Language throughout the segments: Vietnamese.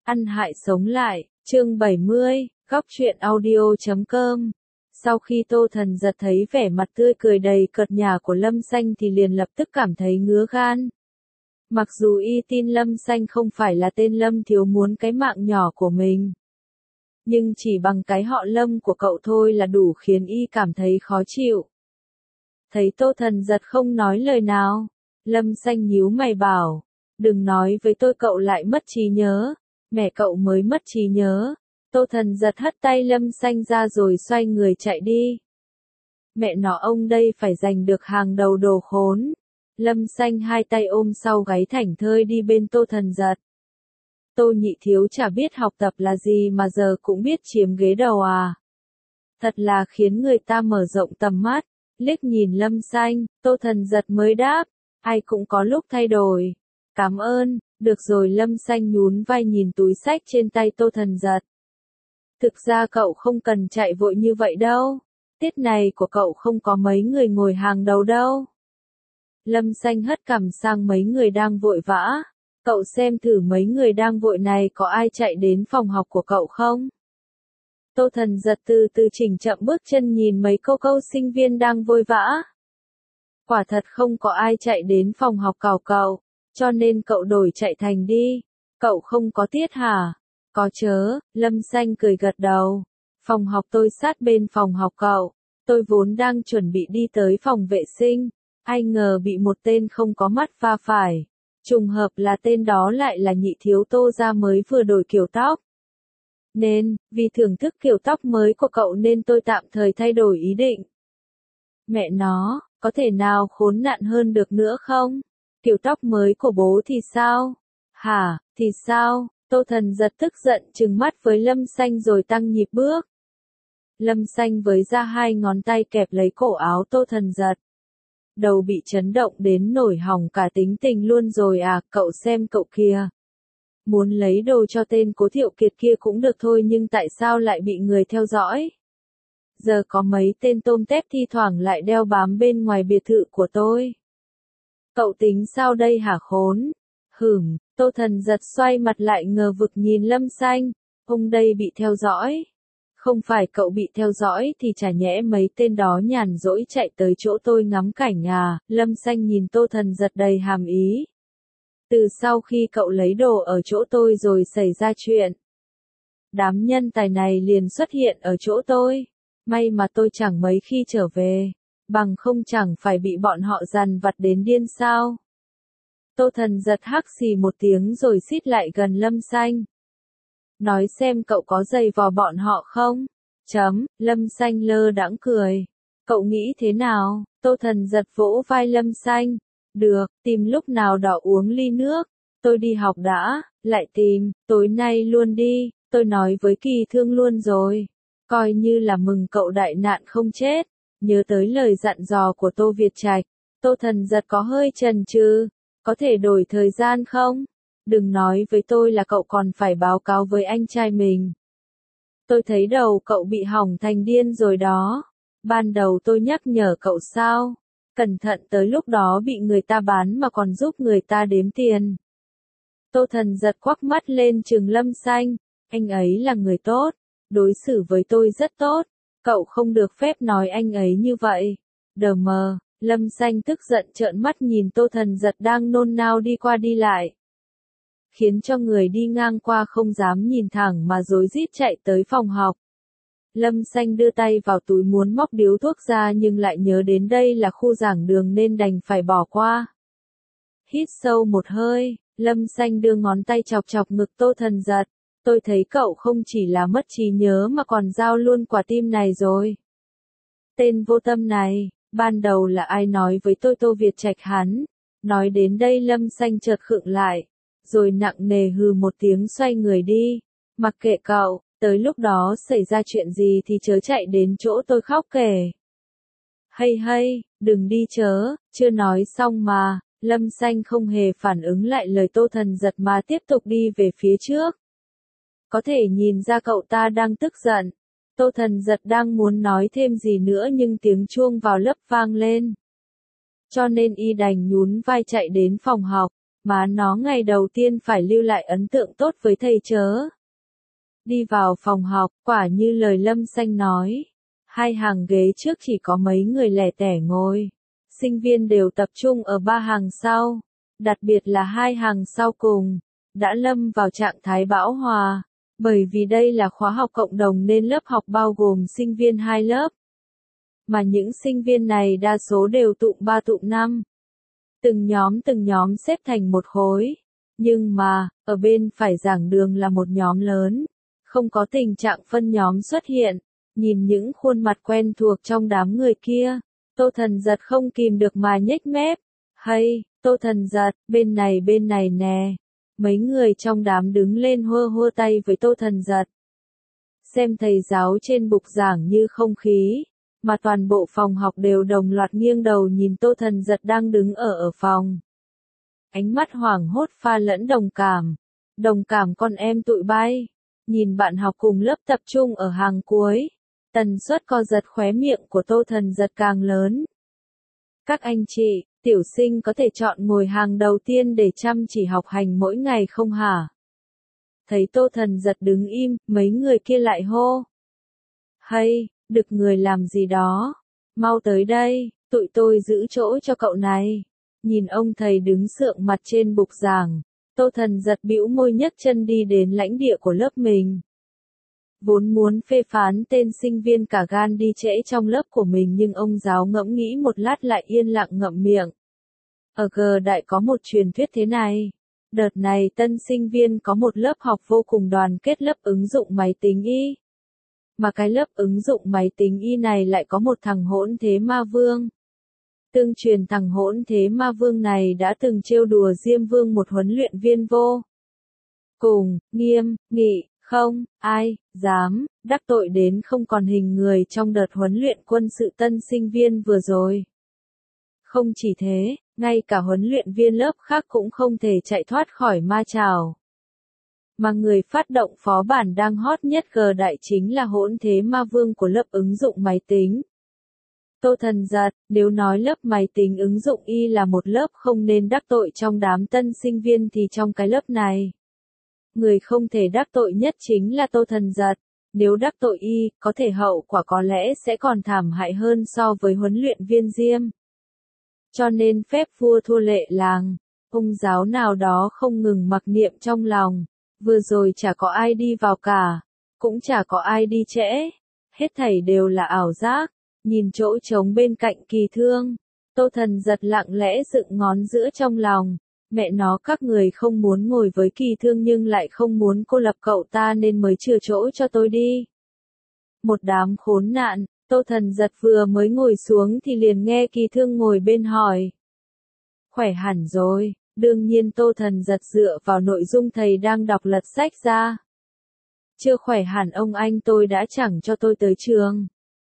Ăn hại sống lại, chương 70, góc truyện audio.com. Sau khi Tô Thần Giật thấy vẻ mặt tươi cười đầy cợt nhả của Lâm Xanh thì liền lập tức cảm thấy ngứa gan. Mặc dù y tin Lâm Xanh không phải là tên Lâm Thiếu muốn cái mạng nhỏ của mình, nhưng chỉ bằng cái họ Lâm của cậu thôi là đủ khiến y cảm thấy khó chịu. Thấy Tô Thần Giật không nói lời nào, Lâm Xanh nhíu mày bảo, đừng nói với tôi cậu lại mất trí nhớ, mẹ cậu mới mất trí nhớ. Tô Thần Giật hất tay Lâm Xanh ra rồi xoay người chạy đi. Mẹ nó ông đây phải giành được hàng đầu đồ khốn. Lâm Xanh hai tay ôm sau gáy thảnh thơi đi bên Tô Thần Giật. Tô Nhị Thiếu chả biết học tập là gì mà giờ cũng biết chiếm ghế đầu à. Thật là khiến người ta mở rộng tầm mắt. Liếc nhìn Lâm Xanh, Tô Thần Giật mới đáp, ai cũng có lúc thay đổi. Cảm ơn, được rồi. Lâm Xanh nhún vai nhìn túi xách trên tay Tô Thần Giật. Thực ra cậu không cần chạy vội như vậy đâu. Tiết này của cậu không có mấy người ngồi hàng đầu đâu. Lâm Xanh hất cằm sang mấy người đang vội vã. Cậu xem thử mấy người đang vội này có ai chạy đến phòng học của cậu không? Tô Thần Giật từ từ chỉnh chậm bước chân nhìn mấy cô sinh viên đang vội vã. Quả thật không có ai chạy đến phòng học cậu, cho nên cậu đổi chạy thành đi. Cậu không có tiết hả? Có chớ, Lâm Xanh cười gật đầu. Phòng học tôi sát bên phòng học cậu. Tôi vốn đang chuẩn bị đi tới phòng vệ sinh. Ai ngờ bị một tên không có mắt va phải. Trùng hợp là tên đó lại là Nhị Thiếu Tô gia mới vừa đổi kiểu tóc. Nên, vì thưởng thức kiểu tóc mới của cậu nên tôi tạm thời thay đổi ý định. Mẹ nó, có thể nào khốn nạn hơn được nữa không? Kiểu tóc mới của bố thì sao? Hả, thì sao? Tô Thần Giật tức giận trừng mắt với Lâm Xanh rồi tăng nhịp bước. Lâm Xanh với ra hai ngón tay kẹp lấy cổ áo Tô Thần Giật. Đầu bị chấn động đến nổi hỏng cả tính tình luôn rồi à, cậu xem cậu kìa. Muốn lấy đồ cho tên Cố Thiệu Kiệt kia cũng được thôi nhưng tại sao lại bị người theo dõi? Giờ có mấy tên tôm tép thi thoảng lại đeo bám bên ngoài biệt thự của tôi. Cậu tính sao đây hả khốn? Tô Thần Giật xoay mặt lại ngờ vực nhìn Lâm Xanh. Ông đây bị theo dõi. Không phải cậu bị theo dõi thì chả nhẽ mấy tên đó nhàn rỗi chạy tới chỗ tôi ngắm cảnh à? Lâm Xanh nhìn Tô Thần Giật đầy hàm ý. Từ sau khi cậu lấy đồ ở chỗ tôi rồi xảy ra chuyện, đám nhân tài này liền xuất hiện ở chỗ tôi. May mà tôi chẳng mấy khi trở về, bằng không chẳng phải bị bọn họ dằn vặt đến điên sao. Tô Thần Giật hắc xì một tiếng rồi xít lại gần Lâm Xanh. Nói xem cậu có giày vò bọn họ không? Lâm Xanh lơ đãng cười. Cậu nghĩ thế nào? Tô Thần Giật vỗ vai Lâm Xanh. Được, tìm lúc nào đó uống ly nước. Tôi đi học đã, lại tìm, tối nay luôn đi. Tôi nói với Kỳ Thương luôn rồi. Coi như là mừng cậu đại nạn không chết. Nhớ tới lời dặn dò của Tô Việt Trạch. Tô Thần Giật có hơi chần chừ. Có thể đổi thời gian không? Đừng nói với tôi là cậu còn phải báo cáo với anh trai mình. Tôi thấy đầu cậu bị hỏng thành điên rồi đó. Ban đầu tôi nhắc nhở cậu sao? Cẩn thận tới lúc đó bị người ta bán mà còn giúp người ta đếm tiền. Tô Thần Giật quắc mắt lên trừng Lâm Xanh. Anh ấy là người tốt. Đối xử với tôi rất tốt. Cậu không được phép nói anh ấy như vậy. Đờ mờ. Lâm Xanh tức giận trợn mắt nhìn Tô Thần Giật đang nôn nao đi qua đi lại. Khiến cho người đi ngang qua không dám nhìn thẳng mà rối rít chạy tới phòng học. Lâm Xanh đưa tay vào túi muốn móc điếu thuốc ra nhưng lại nhớ đến đây là khu giảng đường nên đành phải bỏ qua. Hít sâu một hơi, Lâm Xanh đưa ngón tay chọc chọc ngực Tô Thần Giật. Tôi thấy cậu không chỉ là mất trí nhớ mà còn giao luôn quả tim này rồi. Tên vô tâm này, ban đầu là ai nói với tôi Tô Việt Trạch hắn? Nói đến đây Lâm Xanh chợt khựng lại, rồi nặng nề hừ một tiếng xoay người đi. Mặc kệ cậu, tới lúc đó xảy ra chuyện gì thì chớ chạy đến chỗ tôi khóc kể. Hay, đừng đi chớ, chưa nói xong mà. Lâm Xanh không hề phản ứng lại lời Tô Thần Giật mà tiếp tục đi về phía trước. Có thể nhìn ra cậu ta đang tức giận. Tô Thần Giật đang muốn nói thêm gì nữa nhưng tiếng chuông vào lớp vang lên. Cho nên y đành nhún vai chạy đến phòng học. Mà nó ngày đầu tiên phải lưu lại ấn tượng tốt với thầy chớ. Đi vào phòng học, quả như lời Lâm Xanh nói. Hai hàng ghế trước chỉ có mấy người lẻ tẻ ngồi. Sinh viên đều tập trung ở ba hàng sau. Đặc biệt là hai hàng sau cùng. Đã lâm vào trạng thái bão hòa. Bởi vì đây là khóa học cộng đồng nên lớp học bao gồm sinh viên hai lớp. Mà những sinh viên này đa số đều tụm 3 tụm 5. Từng nhóm xếp thành một khối. Nhưng mà, ở bên phải giảng đường là một nhóm lớn. Không có tình trạng phân nhóm xuất hiện. Nhìn những khuôn mặt quen thuộc trong đám người kia. Tô Thần Giật không kìm được mà nhếch mép. Hay, Tô Thần Giật, bên này nè. Mấy người trong đám đứng lên hô tay với Tô Thần Giật. Xem thầy giáo trên bục giảng như không khí. Mà toàn bộ phòng học đều đồng loạt nghiêng đầu nhìn Tô Thần Giật đang đứng ở phòng. Ánh mắt hoảng hốt pha lẫn đồng cảm. Đồng cảm con em tụi bay. Nhìn bạn học cùng lớp tập trung ở hàng cuối. Tần suất co giật khóe miệng của Tô Thần Giật càng lớn. Các anh chị, tiểu sinh có thể chọn ngồi hàng đầu tiên để chăm chỉ học hành mỗi ngày không hả? Thấy Tô Thần Giật đứng im, mấy người kia lại hô. Hay, đực người làm gì đó? Mau tới đây, tụi tôi giữ chỗ cho cậu này. Nhìn ông thầy đứng sượng mặt trên bục giảng, Tô Thần Giật bĩu môi nhấc chân đi đến lãnh địa của lớp mình. Vốn muốn phê phán tên sinh viên cả gan đi trễ trong lớp của mình nhưng ông giáo ngẫm nghĩ một lát lại yên lặng ngậm miệng. Ở G Đại có một truyền thuyết thế này. Đợt này tân sinh viên có một lớp học vô cùng đoàn kết lớp ứng dụng máy tính Y. Mà cái lớp ứng dụng máy tính Y này lại có một thằng hỗn thế ma vương. Tương truyền thằng hỗn thế ma vương này đã từng trêu đùa Diêm Vương một huấn luyện viên vô cùng nghiêm nghị, không ai dám đắc tội đến không còn hình người trong đợt huấn luyện quân sự tân sinh viên vừa rồi. Không chỉ thế, ngay cả huấn luyện viên lớp khác cũng không thể chạy thoát khỏi ma trảo. Mà người phát động phó bản đang hot nhất G Đại chính là hỗn thế ma vương của lớp ứng dụng máy tính. Tô Thần Giật, nếu nói lớp máy tính ứng dụng Y là một lớp không nên đắc tội trong đám tân sinh viên thì trong cái lớp này, người không thể đắc tội nhất chính là Tô Thần Giật. Nếu đắc tội Y, có thể hậu quả có lẽ sẽ còn thảm hại hơn so với huấn luyện viên Diêm. Cho nên phép vua thua lệ làng, ông giáo nào đó không ngừng mặc niệm trong lòng. Vừa rồi chả có ai đi vào cả, cũng chả có ai đi trễ. Hết thảy đều là ảo giác. Nhìn chỗ trống bên cạnh Kỳ Thương, Tô Thần Giật lặng lẽ dựng ngón giữa trong lòng. Mẹ nó các người không muốn ngồi với Kỳ Thương nhưng lại không muốn cô lập cậu ta nên mới chừa chỗ cho tôi đi. Một đám khốn nạn, Tô Thần Giật vừa mới ngồi xuống thì liền nghe Kỳ Thương ngồi bên hỏi. Khỏe hẳn rồi, đương nhiên Tô Thần Giật dựa vào nội dung thầy đang đọc lật sách ra. Chưa khỏe hẳn ông anh tôi đã chẳng cho tôi tới trường.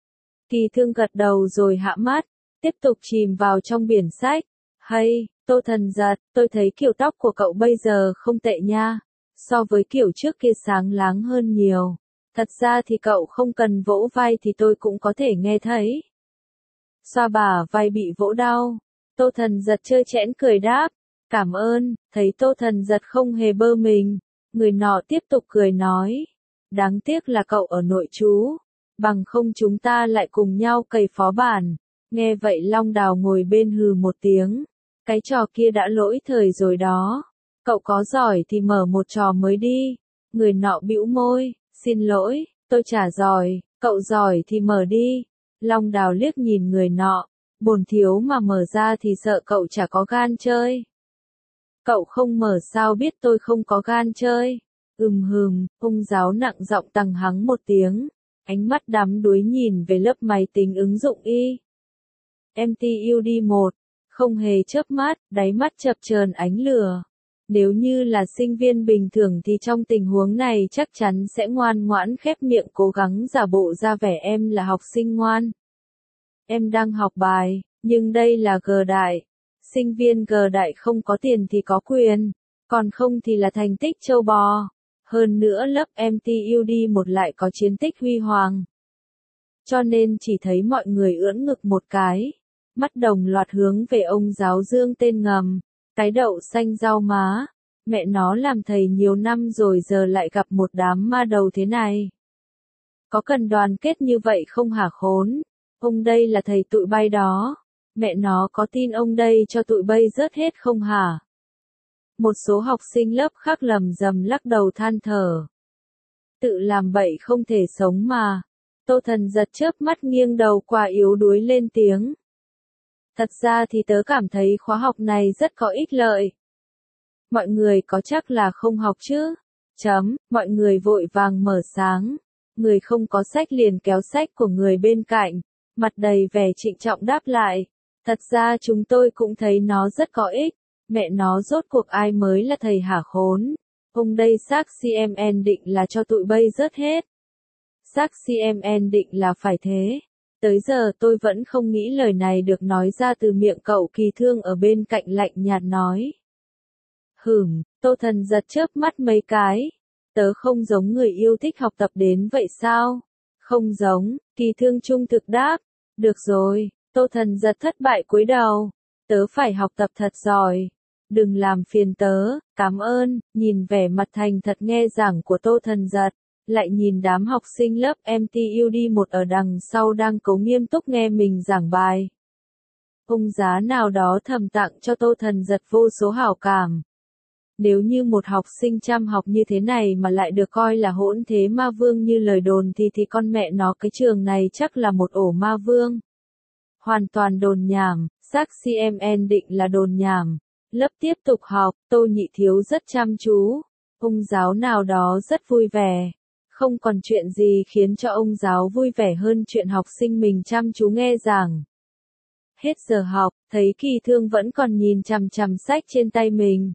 Kỳ Thương gật đầu rồi hạ mắt, tiếp tục chìm vào trong biển sách. Hay, Tô Thần Giật, tôi thấy kiểu tóc của cậu bây giờ không tệ nha. So với kiểu trước kia sáng láng hơn nhiều. Thật ra thì cậu không cần vỗ vai thì tôi cũng có thể nghe thấy. Xoa bả vai bị vỗ đau. Tô Thần Giật trơ trẽn cười đáp. Cảm ơn, thấy Tô Thần Giật không hề bơ mình. Người nọ tiếp tục cười nói. Đáng tiếc là cậu ở nội trú. Bằng không chúng ta lại cùng nhau cày phó bản. Nghe vậy Long Đào ngồi bên hừ một tiếng. Cái trò kia đã lỗi thời rồi đó. Cậu có giỏi thì mở một trò mới đi. Người nọ bĩu môi. Xin lỗi, tôi chả giỏi. Cậu giỏi thì mở đi. Long Đào liếc nhìn người nọ. Bồn thiếu mà mở ra thì sợ cậu chả có gan chơi. Cậu không mở sao biết tôi không có gan chơi. Ông giáo nặng giọng tằng hắng một tiếng. Ánh mắt đắm đuối nhìn về lớp máy tính ứng dụng Y. MTUD1, không hề chớp mắt, đáy mắt chập chờn ánh lửa. Nếu như là sinh viên bình thường thì trong tình huống này chắc chắn sẽ ngoan ngoãn khép miệng cố gắng giả bộ ra vẻ em là học sinh ngoan. Em đang học bài, nhưng đây là G Đại. Sinh viên G Đại không có tiền thì có quyền, còn không thì là thành tích châu bò. Hơn nữa lớp MTUD1 lại có chiến tích huy hoàng. Cho nên chỉ thấy mọi người ưỡn ngực một cái. Mắt đồng loạt hướng về ông giáo Dương tên ngầm. Cái đậu xanh rau má, mẹ nó làm thầy nhiều năm rồi giờ lại gặp một đám ma đầu thế này. Có cần đoàn kết như vậy không hả khốn? Ông đây là thầy tụi bay đó. Mẹ nó có tin ông đây cho tụi bay rớt hết không hả? Một số học sinh lớp khác lầm rầm lắc đầu than thở. Tự làm bậy không thể sống mà. Tô Thần giật chớp mắt nghiêng đầu qua yếu đuối lên tiếng. Thật ra thì tớ cảm thấy khóa học này rất có ích lợi. Mọi người có chắc là không học chứ? Mọi người vội vàng mở sáng. Người không có sách liền kéo sách của người bên cạnh, mặt đầy vẻ trịnh trọng đáp lại. Thật ra chúng tôi cũng thấy nó rất có ích. Mẹ nó rốt cuộc ai mới là thầy hả khốn? Ông đây xác CMN định là cho tụi bay rớt hết. Xác CMN định là phải thế. Tới giờ tôi vẫn không nghĩ lời này được nói ra từ miệng cậu Kỳ Thương ở bên cạnh lạnh nhạt nói. Tô Thần giật chớp mắt mấy cái. Tớ không giống người yêu thích học tập đến vậy sao? Không giống, Kỳ Thương trung thực đáp. Được rồi, Tô Thần giật thất bại cúi đầu. Tớ phải học tập thật giỏi. Đừng làm phiền tớ, cảm ơn. Nhìn vẻ mặt thành thật nghe giảng của Tô Thần giật, lại nhìn đám học sinh lớp MTUD1 ở đằng sau đang cố nghiêm túc nghe mình giảng bài. Ông giá nào đó thầm tặng cho Tô Thần giật vô số hảo cảm. Nếu như một học sinh chăm học như thế này mà lại được coi là hỗn thế ma vương như lời đồn thì con mẹ nó cái trường này chắc là một ổ ma vương. Hoàn toàn đồn nhảm, xác CMN định là đồn nhảm. Lớp tiếp tục học, Tô Nhị Thiếu rất chăm chú. Ông giáo nào đó rất vui vẻ. Không còn chuyện gì khiến cho ông giáo vui vẻ hơn chuyện học sinh mình chăm chú nghe giảng. Hết giờ học, thấy Kỳ Thương vẫn còn nhìn chằm chằm sách trên tay mình.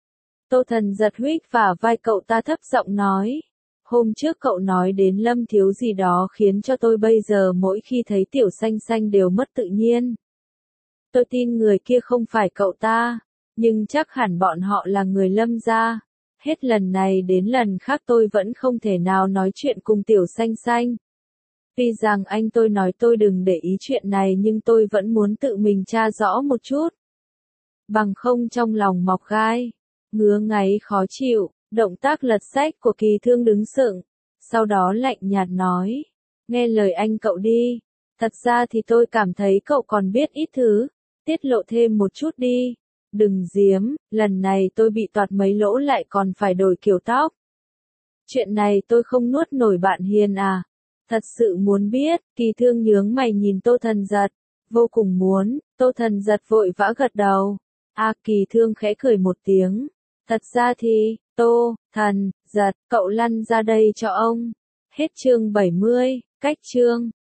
Tô Thần giật huých vào vai cậu ta thấp giọng nói. Hôm trước cậu nói đến Lâm Thiếu gì đó khiến cho tôi bây giờ mỗi khi thấy Tiểu Xanh Xanh đều mất tự nhiên. Tôi tin người kia không phải cậu ta, nhưng chắc hẳn bọn họ là người Lâm gia. Hết lần này đến lần khác tôi vẫn không thể nào nói chuyện cùng Tiểu Xanh Xanh. Tuy rằng anh tôi nói tôi đừng để ý chuyện này nhưng tôi vẫn muốn tự mình tra rõ một chút. Bằng không trong lòng mọc gai, ngứa ngáy khó chịu, động tác lật sách của Kỳ Thương đứng sững, sau đó lạnh nhạt nói. Nghe lời anh cậu đi, thật ra thì tôi cảm thấy cậu còn biết ít thứ, tiết lộ thêm một chút đi. Đừng giếm, lần này tôi bị toạt mấy lỗ lại còn phải đổi kiểu tóc. Chuyện này tôi không nuốt nổi bạn Hiền à. Thật sự muốn biết, Kỳ Thương nhướng mày nhìn Tô Thần giật. Vô cùng muốn, Tô Thần giật vội vã gật đầu. Kỳ Thương khẽ cười một tiếng. Thật ra thì, Tô Thần giật, cậu lăn ra đây cho ông. Hết chương 70, cách chương.